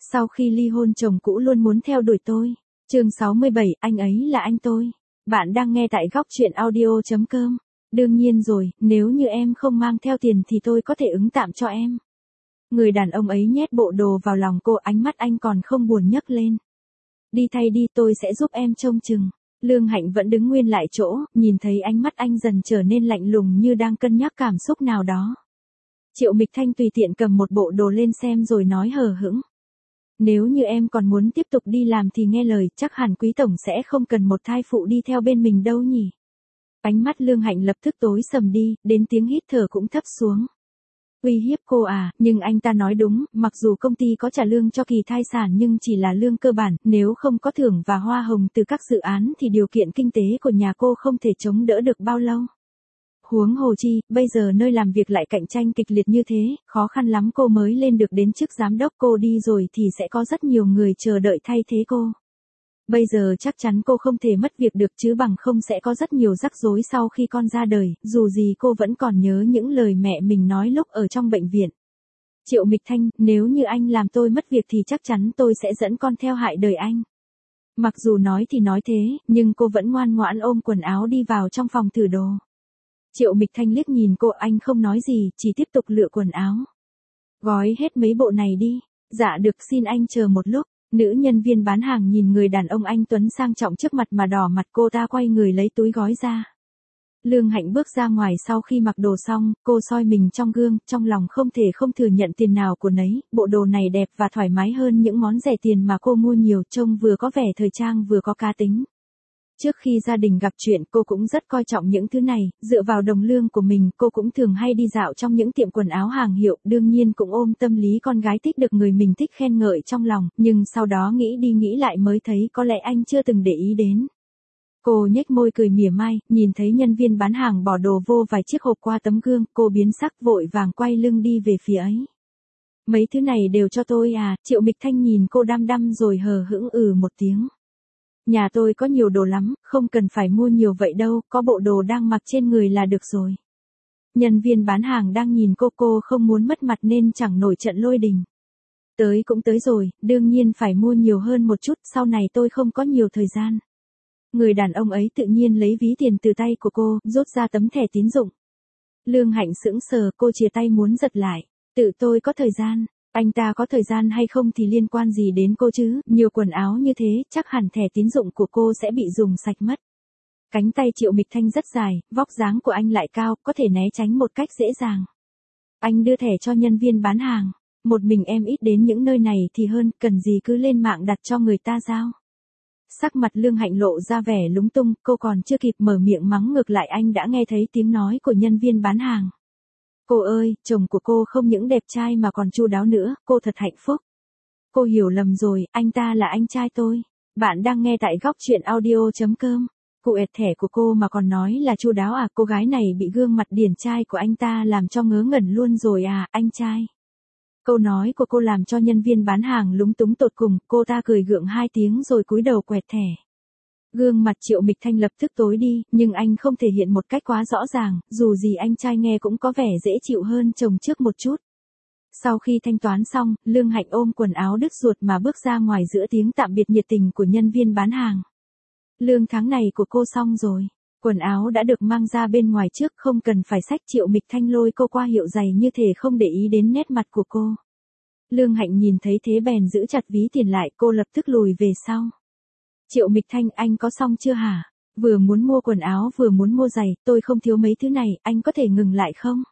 Sau khi ly hôn chồng cũ luôn muốn theo đuổi tôi. Chương 67, anh ấy là anh tôi. Bạn đang nghe tại góc truyện audio.com. Đương nhiên rồi, nếu như em không mang theo tiền thì tôi có thể ứng tạm cho em. Người đàn ông ấy nhét bộ đồ vào lòng cô, ánh mắt anh còn không buồn nhấc lên. Đi thay đi, tôi sẽ giúp em trông chừng. Lương Hạnh vẫn đứng nguyên lại chỗ, nhìn thấy ánh mắt anh dần trở nên lạnh lùng như đang cân nhắc cảm xúc nào đó. Triệu Mịch Thanh tùy tiện cầm một bộ đồ lên xem rồi nói hờ hững. Nếu như em còn muốn tiếp tục đi làm thì nghe lời, chắc hẳn quý tổng sẽ không cần một thai phụ đi theo bên mình đâu nhỉ. Ánh mắt Lương Hạnh lập tức tối sầm đi, đến tiếng hít thở cũng thấp xuống. Uy hiếp cô à, nhưng anh ta nói đúng, mặc dù công ty có trả lương cho kỳ thai sản nhưng chỉ là lương cơ bản, nếu không có thưởng và hoa hồng từ các dự án thì điều kiện kinh tế của nhà cô không thể chống đỡ được bao lâu. Huống hồ chi, bây giờ nơi làm việc lại cạnh tranh kịch liệt như thế, khó khăn lắm cô mới lên được đến chức giám đốc, cô đi rồi thì sẽ có rất nhiều người chờ đợi thay thế cô. Bây giờ chắc chắn cô không thể mất việc được chứ bằng không sẽ có rất nhiều rắc rối sau khi con ra đời, dù gì cô vẫn còn nhớ những lời mẹ mình nói lúc ở trong bệnh viện. Triệu Mịch Thanh, nếu như anh làm tôi mất việc thì chắc chắn tôi sẽ dẫn con theo hại đời anh. Mặc dù nói thì nói thế, nhưng cô vẫn ngoan ngoãn ôm quần áo đi vào trong phòng thử đồ. Triệu Mịch Thanh liếc nhìn cô, anh không nói gì, chỉ tiếp tục lựa quần áo. Gói hết mấy bộ này đi. Dạ được, xin anh chờ một lúc. Nữ nhân viên bán hàng nhìn người đàn ông anh tuấn sang trọng trước mặt mà đỏ mặt, cô ta quay người lấy túi gói ra. Lương Hạnh bước ra ngoài sau khi mặc đồ xong, cô soi mình trong gương, trong lòng không thể không thừa nhận tiền nào của nấy, bộ đồ này đẹp và thoải mái hơn những món rẻ tiền mà cô mua nhiều, trông vừa có vẻ thời trang vừa có cá tính. Trước khi gia đình gặp chuyện cô cũng rất coi trọng những thứ này, dựa vào đồng lương của mình cô cũng thường hay đi dạo trong những tiệm quần áo hàng hiệu, đương nhiên cũng ôm tâm lý con gái thích được người mình thích khen ngợi trong lòng, nhưng sau đó nghĩ đi nghĩ lại mới thấy có lẽ anh chưa từng để ý đến. Cô nhếch môi cười mỉa mai, nhìn thấy nhân viên bán hàng bỏ đồ vô vài chiếc hộp qua tấm gương, cô biến sắc vội vàng quay lưng đi về phía ấy. Mấy thứ này đều cho tôi à? Triệu Mịch Thanh nhìn cô đăm đăm rồi hờ hững một tiếng. Nhà tôi có nhiều đồ lắm, không cần phải mua nhiều vậy đâu, có bộ đồ đang mặc trên người là được rồi. Nhân viên bán hàng đang nhìn cô không muốn mất mặt nên chẳng nổi trận lôi đình. Tới cũng tới rồi, đương nhiên phải mua nhiều hơn một chút, sau này tôi không có nhiều thời gian. Người đàn ông ấy tự nhiên lấy ví tiền từ tay của cô, rút ra tấm thẻ tín dụng. Lương Hạnh sững sờ, cô chìa tay muốn giật lại. Tự tôi có thời gian. Anh ta có thời gian hay không thì liên quan gì đến cô chứ, nhiều quần áo như thế, chắc hẳn thẻ tín dụng của cô sẽ bị dùng sạch mất. Cánh tay Triệu Mịch Thanh rất dài, vóc dáng của anh lại cao, có thể né tránh một cách dễ dàng. Anh đưa thẻ cho nhân viên bán hàng. Một mình em ít đến những nơi này thì hơn, cần gì cứ lên mạng đặt cho người ta giao. Sắc mặt Lương Hạnh lộ ra vẻ lúng tung, cô còn chưa kịp mở miệng mắng ngược lại anh đã nghe thấy tiếng nói của nhân viên bán hàng. Cô ơi, chồng của cô không những đẹp trai mà còn chu đáo nữa, cô thật hạnh phúc. Cô hiểu lầm rồi, anh ta là anh trai tôi. Bạn đang nghe tại góc truyện audio.com. Cụ ẹt thẻ của cô mà còn nói là chu đáo à? Cô gái này bị gương mặt điển trai của anh ta làm cho ngớ ngẩn luôn rồi à, anh trai. Câu nói của cô làm cho nhân viên bán hàng lúng túng tột cùng, cô ta cười gượng 2 tiếng rồi cúi đầu quẹt thẻ. Gương mặt Triệu Mịch Thanh lập tức tối đi, nhưng anh không thể hiện một cách quá rõ ràng, dù gì anh trai nghe cũng có vẻ dễ chịu hơn chồng trước một chút. Sau khi thanh toán xong, Lương Hạnh ôm quần áo đứt ruột mà bước ra ngoài giữa tiếng tạm biệt nhiệt tình của nhân viên bán hàng. Lương tháng này của cô xong rồi. Quần áo đã được mang ra bên ngoài trước, không cần phải xách. Triệu Mịch Thanh lôi cô qua hiệu giày như thể không để ý đến nét mặt của cô. Lương Hạnh nhìn thấy thế bèn giữ chặt ví tiền lại, cô lập tức lùi về sau. Triệu Mịch Thanh, anh có xong chưa hả? Vừa muốn mua quần áo vừa muốn mua giày, tôi không thiếu mấy thứ này, anh có thể ngừng lại không?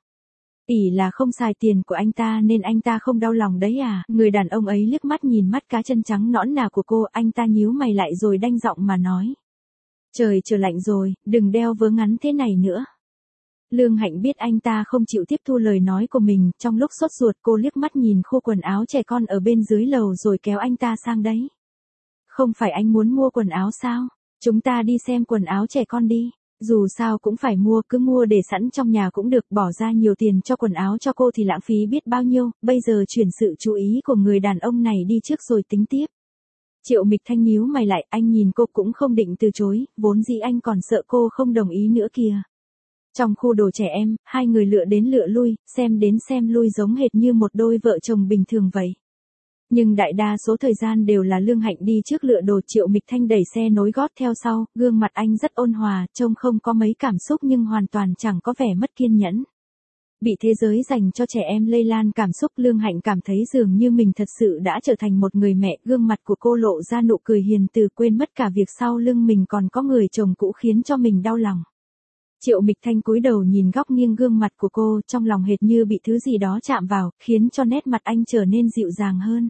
Ỷ là không xài tiền của anh ta nên anh ta không đau lòng đấy à? Người đàn ông ấy liếc mắt nhìn mắt cá chân trắng nõn nà của cô, anh ta nhíu mày lại rồi đanh giọng mà nói. Trời trở lạnh rồi, đừng đeo vớ ngắn thế này nữa. Lương Hạnh biết anh ta không chịu tiếp thu lời nói của mình, trong lúc sốt ruột cô liếc mắt nhìn khu quần áo trẻ con ở bên dưới lầu rồi kéo anh ta sang đấy. Không phải anh muốn mua quần áo sao? Chúng ta đi xem quần áo trẻ con đi. Dù sao cũng phải mua, cứ mua để sẵn trong nhà cũng được, bỏ ra nhiều tiền cho quần áo cho cô thì lãng phí biết bao nhiêu, bây giờ chuyển sự chú ý của người đàn ông này đi trước rồi tính tiếp. Triệu Mịch Thanh nhíu mày lại, anh nhìn cô cũng không định từ chối, vốn dĩ anh còn sợ cô không đồng ý nữa kìa. Trong khu đồ trẻ em, hai người lựa đến lựa lui, xem đến xem lui giống hệt như một đôi vợ chồng bình thường vậy. Nhưng đại đa số thời gian đều là Lương Hạnh đi trước lựa đồ, Triệu Mịch Thanh đẩy xe nối gót theo sau, gương mặt anh rất ôn hòa, trông không có mấy cảm xúc nhưng hoàn toàn chẳng có vẻ mất kiên nhẫn. Bị thế giới dành cho trẻ em lây lan cảm xúc, Lương Hạnh cảm thấy dường như mình thật sự đã trở thành một người mẹ, gương mặt của cô lộ ra nụ cười hiền từ, quên mất cả việc sau lưng mình còn có người chồng cũ khiến cho mình đau lòng. Triệu Mịch Thanh cúi đầu nhìn góc nghiêng gương mặt của cô, trong lòng hệt như bị thứ gì đó chạm vào, khiến cho nét mặt anh trở nên dịu dàng hơn.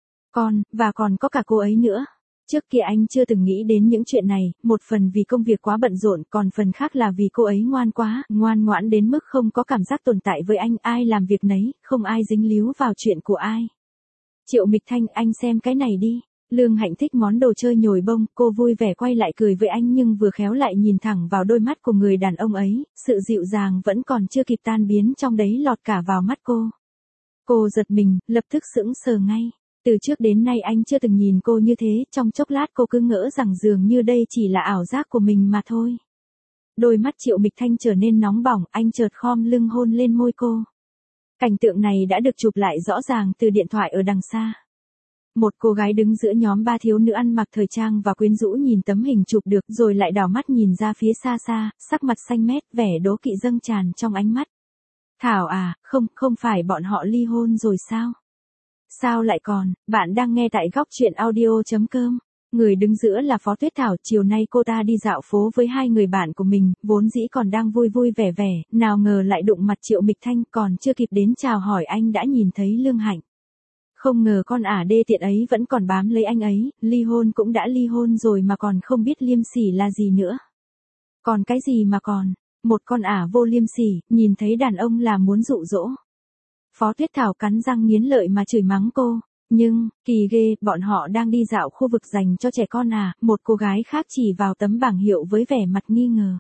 Còn có cả cô ấy nữa. Trước kia anh chưa từng nghĩ đến những chuyện này, một phần vì công việc quá bận rộn, còn phần khác là vì cô ấy ngoan quá, ngoan ngoãn đến mức không có cảm giác tồn tại với anh, ai làm việc nấy, không ai dính líu vào chuyện của ai. Triệu Mịch Thanh, anh xem cái này đi. Lương Hạnh thích món đồ chơi nhồi bông, cô vui vẻ quay lại cười với anh nhưng vừa khéo lại nhìn thẳng vào đôi mắt của người đàn ông ấy, sự dịu dàng vẫn còn chưa kịp tan biến trong đấy lọt cả vào mắt cô. Cô giật mình, lập tức sững sờ ngay. Từ trước đến nay anh chưa từng nhìn cô như thế, trong chốc lát cô cứ ngỡ rằng dường như đây chỉ là ảo giác của mình mà thôi. Đôi mắt Triệu Mịch Thanh trở nên nóng bỏng, anh chợt khom lưng hôn lên môi cô. Cảnh tượng này đã được chụp lại rõ ràng từ điện thoại ở đằng xa. Một cô gái đứng giữa nhóm ba thiếu nữ ăn mặc thời trang và quyến rũ nhìn tấm hình chụp được rồi lại đảo mắt nhìn ra phía xa xa, sắc mặt xanh mét, vẻ đố kỵ dâng tràn trong ánh mắt. Thảo à, không phải bọn họ ly hôn rồi sao? Sao lại còn, bạn đang nghe tại góc truyện audio.com. Người đứng giữa là Phó Tuyết Thảo, chiều nay cô ta đi dạo phố với hai người bạn của mình, vốn dĩ còn đang vui vui vẻ vẻ, nào ngờ lại đụng mặt Triệu Mịch Thanh, còn chưa kịp đến chào hỏi anh đã nhìn thấy Lương Hạnh. Không ngờ con ả đê tiện ấy vẫn còn bám lấy anh ấy, ly hôn cũng đã ly hôn rồi mà còn không biết liêm sỉ là gì nữa. Còn cái gì mà còn, một con ả vô liêm sỉ, nhìn thấy đàn ông là muốn dụ dỗ. Phó Tuyết Thảo cắn răng nghiến lợi mà chửi mắng cô, nhưng, kỳ ghê, bọn họ đang đi dạo khu vực dành cho trẻ con à, một cô gái khác chỉ vào tấm bảng hiệu với vẻ mặt nghi ngờ.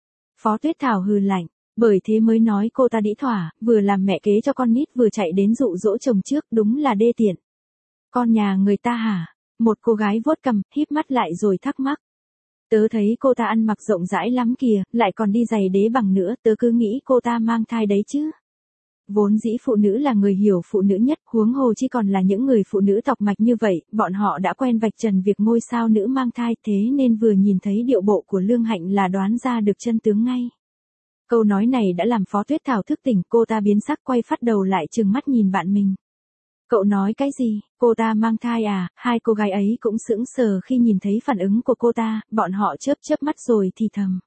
Phó Tuyết Thảo hừ lạnh, bởi thế mới nói cô ta đĩ thỏa, vừa làm mẹ kế cho con nít vừa chạy đến dụ dỗ chồng trước, đúng là đê tiện. Con nhà người ta hả? Một cô gái vuốt cằm, híp mắt lại rồi thắc mắc. Tớ thấy cô ta ăn mặc rộng rãi lắm kìa, lại còn đi giày đế bằng nữa, tớ cứ nghĩ cô ta mang thai đấy chứ. Vốn dĩ phụ nữ là người hiểu phụ nữ nhất, huống hồ chỉ còn là những người phụ nữ tọc mạch như vậy, bọn họ đã quen vạch trần việc ngôi sao nữ mang thai, thế nên vừa nhìn thấy điệu bộ của Lương Hạnh là đoán ra được chân tướng ngay. Câu nói này đã làm Phó Tuyết Thảo thức tỉnh, cô ta biến sắc quay phát đầu lại trừng mắt nhìn bạn mình. Cậu nói cái gì, cô ta mang thai à? Hai cô gái ấy cũng sững sờ khi nhìn thấy phản ứng của cô ta, bọn họ chớp mắt rồi thì thầm.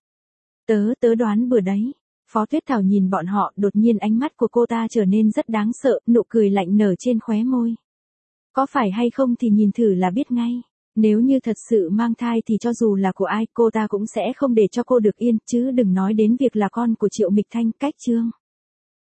Tớ đoán bừa đấy. Phó Tuyết Thảo nhìn bọn họ, đột nhiên ánh mắt của cô ta trở nên rất đáng sợ, nụ cười lạnh nở trên khóe môi. Có phải hay không thì nhìn thử là biết ngay. Nếu như thật sự mang thai thì cho dù là của ai, cô ta cũng sẽ không để cho cô được yên, chứ đừng nói đến việc là con của Triệu Mịch Thanh. Cách chương